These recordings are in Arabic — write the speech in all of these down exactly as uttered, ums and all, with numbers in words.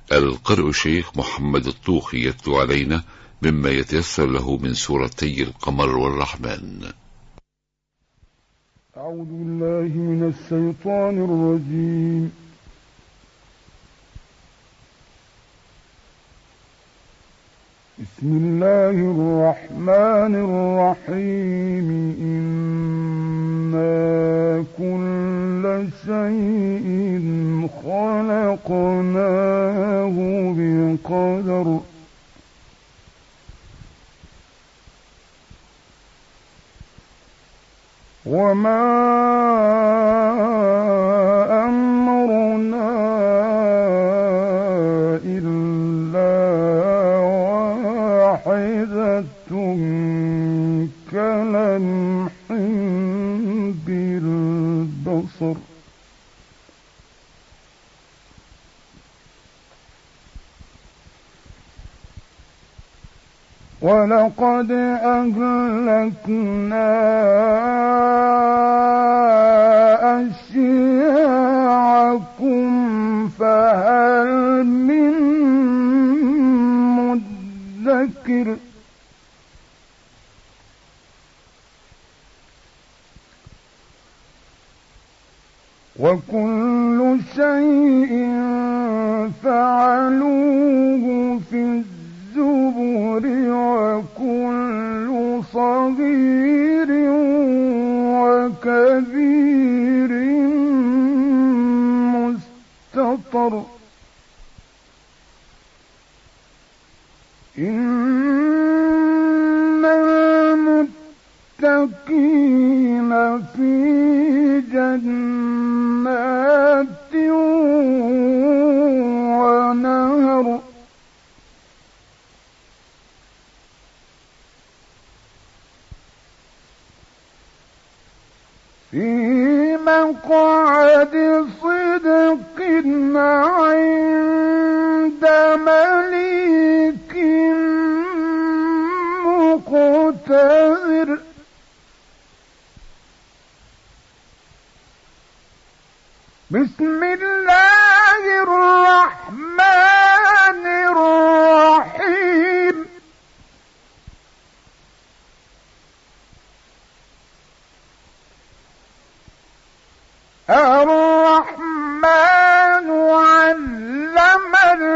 القارئ الشيخ محمد الطوخي يتلو علينا مما يتيسر له من سورتي القمر والرحمن. أعوذ بالله من الشيطان الرجيم. بسم الله الرحمن الرحيم. إنا كل شيء خلقناه بقدر. وما أمرنا إلا واحدة كلمح بالبصر. ولقد أهلكنا أشياعكم فهل من مدكر. وكل شيء فعلوه في الزبر. وكل صغير وكبير مستطر. إن المتقين في جنات ونهر. في مقعد صدق عند مليك مقتدر. بسم الله الرحمن الرحيم. الرحمن علم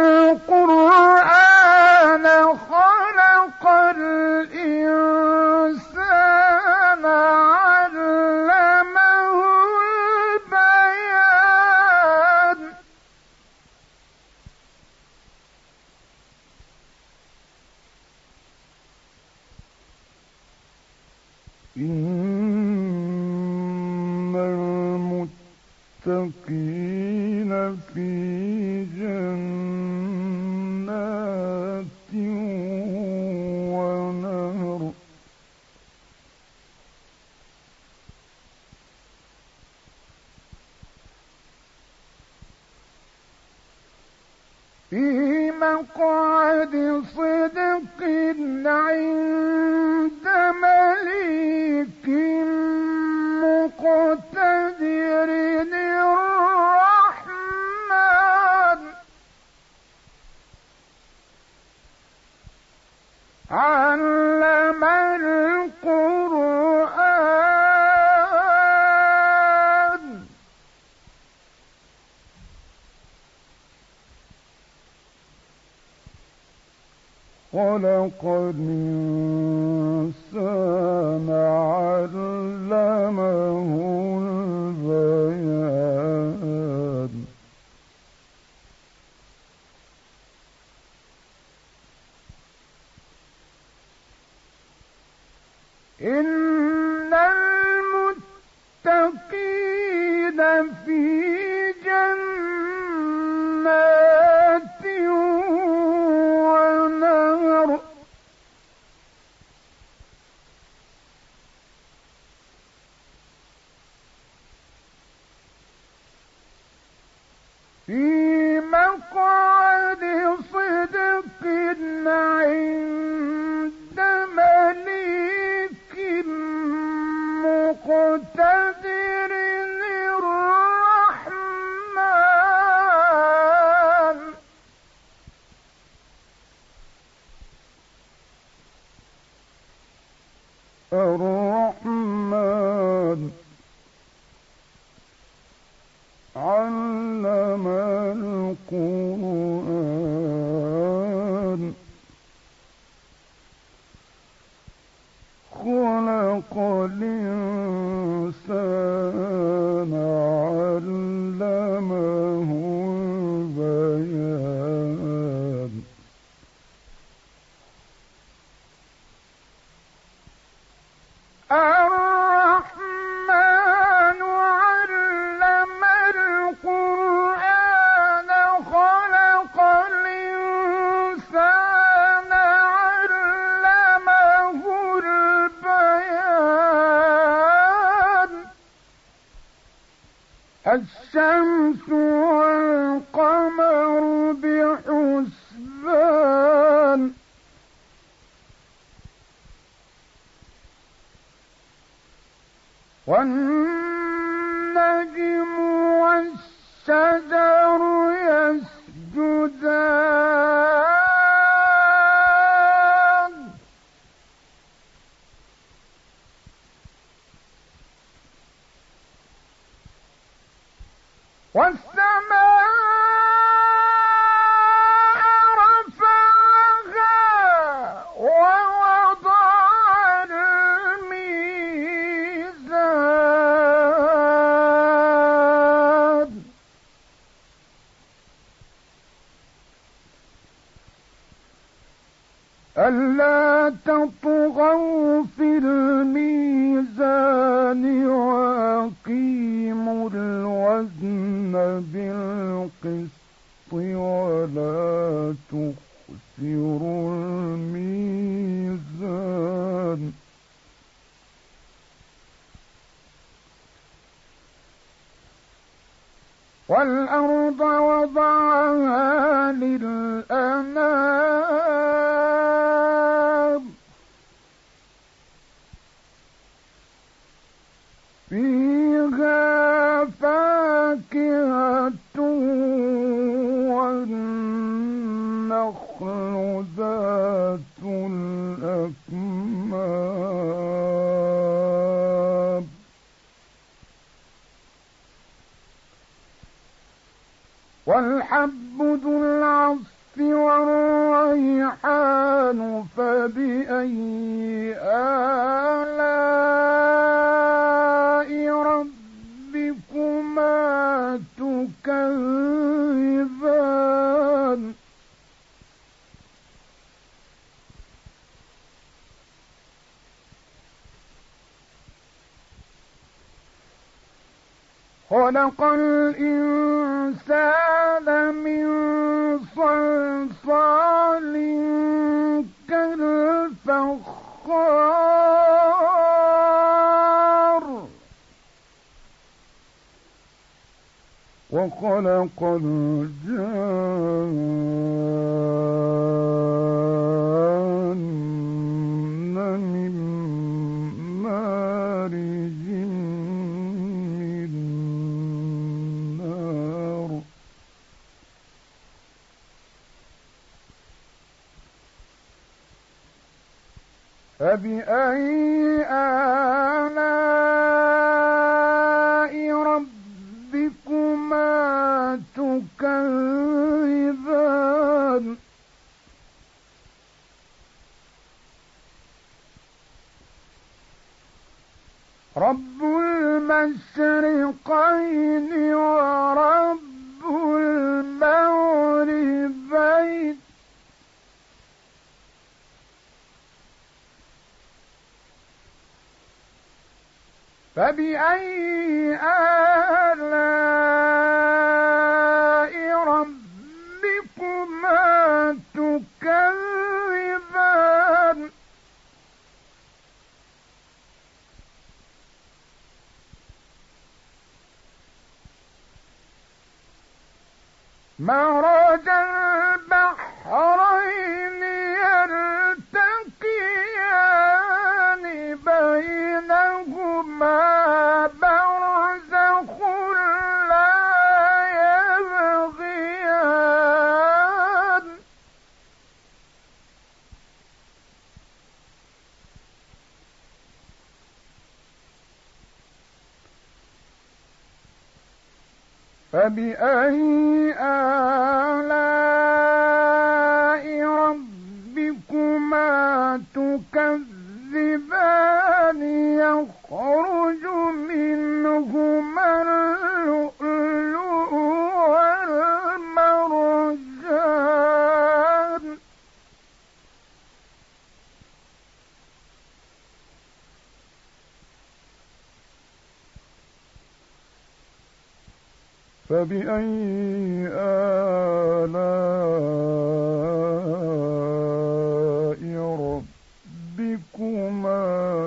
القرآن خلق الإنسان علمه البيان. إن المتقين في جنات ونهر. في مقعد صدق عند مليك مقتدر. الرحمن علم القرآن خلق الإنسان علمه البيان. إن المتقين في جنات ونهر. في مقعد صدق عند مليك القرآن خلق الإنسان علمه البيان الرحمن علم القرآن خلق الإنسان علمه البيان الشمس والقمر بحسبان والنجم والشجر يسجدان والسماء رفعها ووضع الميزان ألا تطغوا في الميزان وأقيموا الوزن بالقسط ولا تخسروا الميزان والأرض وضعها للأنام فيها فاكهة والنخل ذات الأكمام والحب ذو العصف والريحان فبأي آلاء ربكما تكذبان خلق الإنسان من صلصال كالفخار وخلق الجان من مارج من نار فبأي آلاء ربكما تكذبان رب المشرقين ورب المغربين فبأي آلاء ربكما تكذبان مرج البحرين يلتقيان بينهما برزخ فبأي آلاء ربكما تكذبان يخرج منهما اللؤلؤ والمرجان فبأي آلاء ربكما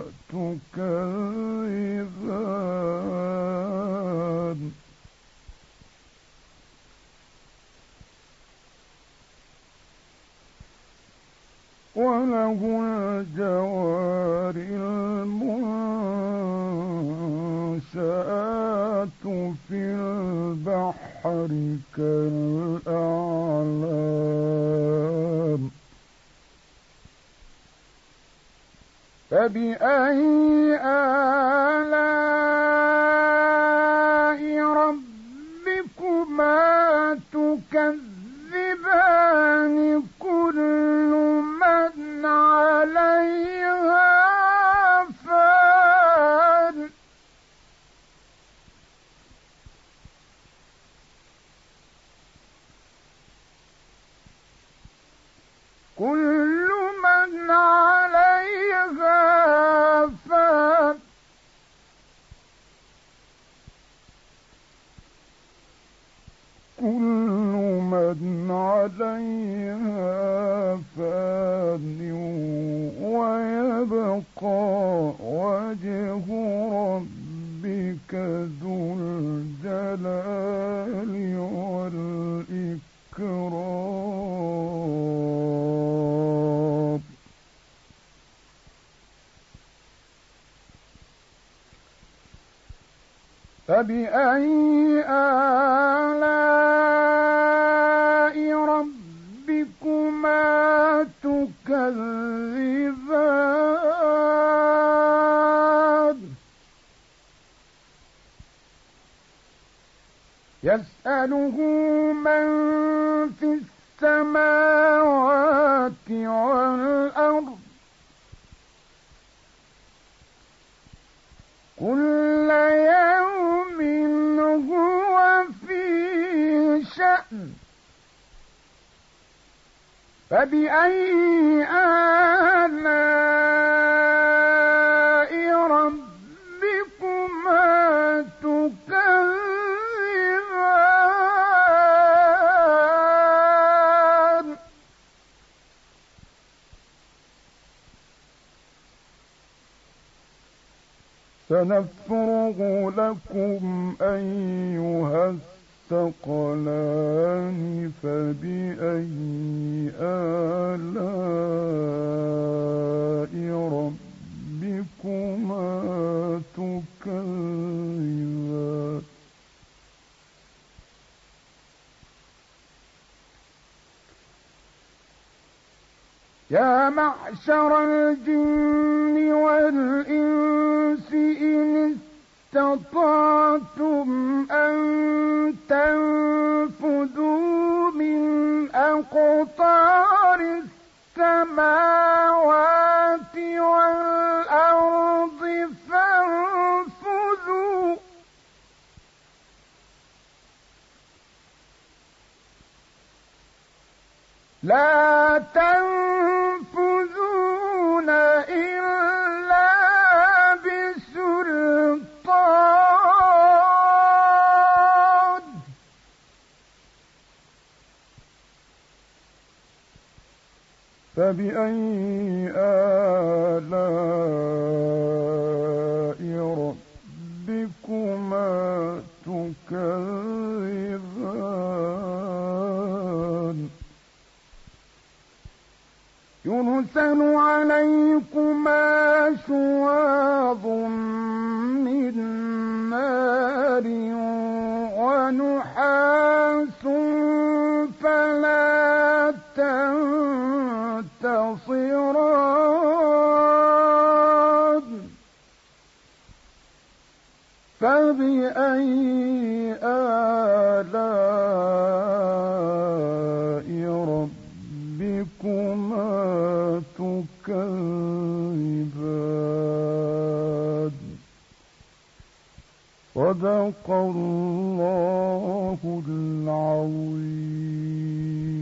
تكذبان وله الجوار المنشآت في البحر كالأعلام فبأي آلاء ربكما تكذبان كل من عليها فان كل من عليها فان كل من عليها فان ويبقى وجه ربك ذو الجلال والإكرام فبأي آلاء ربكما تكذبان يسأله من في السماوات والأرض كل يوم هو في شأن فبأي آلاء ربكما تكذبان سنفرغ لكم أيها الثقلان فبأي آلاء ربكما تكذبان يا معشر الجن والإنس إن استطعتم أن تنفذوا من أقطار السماوات والأرض فانفذوا لا تنفذون إلا بسلطان فبأي آلاء ربكما تكذبان يرسل عليكما شواظ من نار ونحاس فلا تنتصران فبأي آلاء ربكما تكذبان صدق الله العظيم.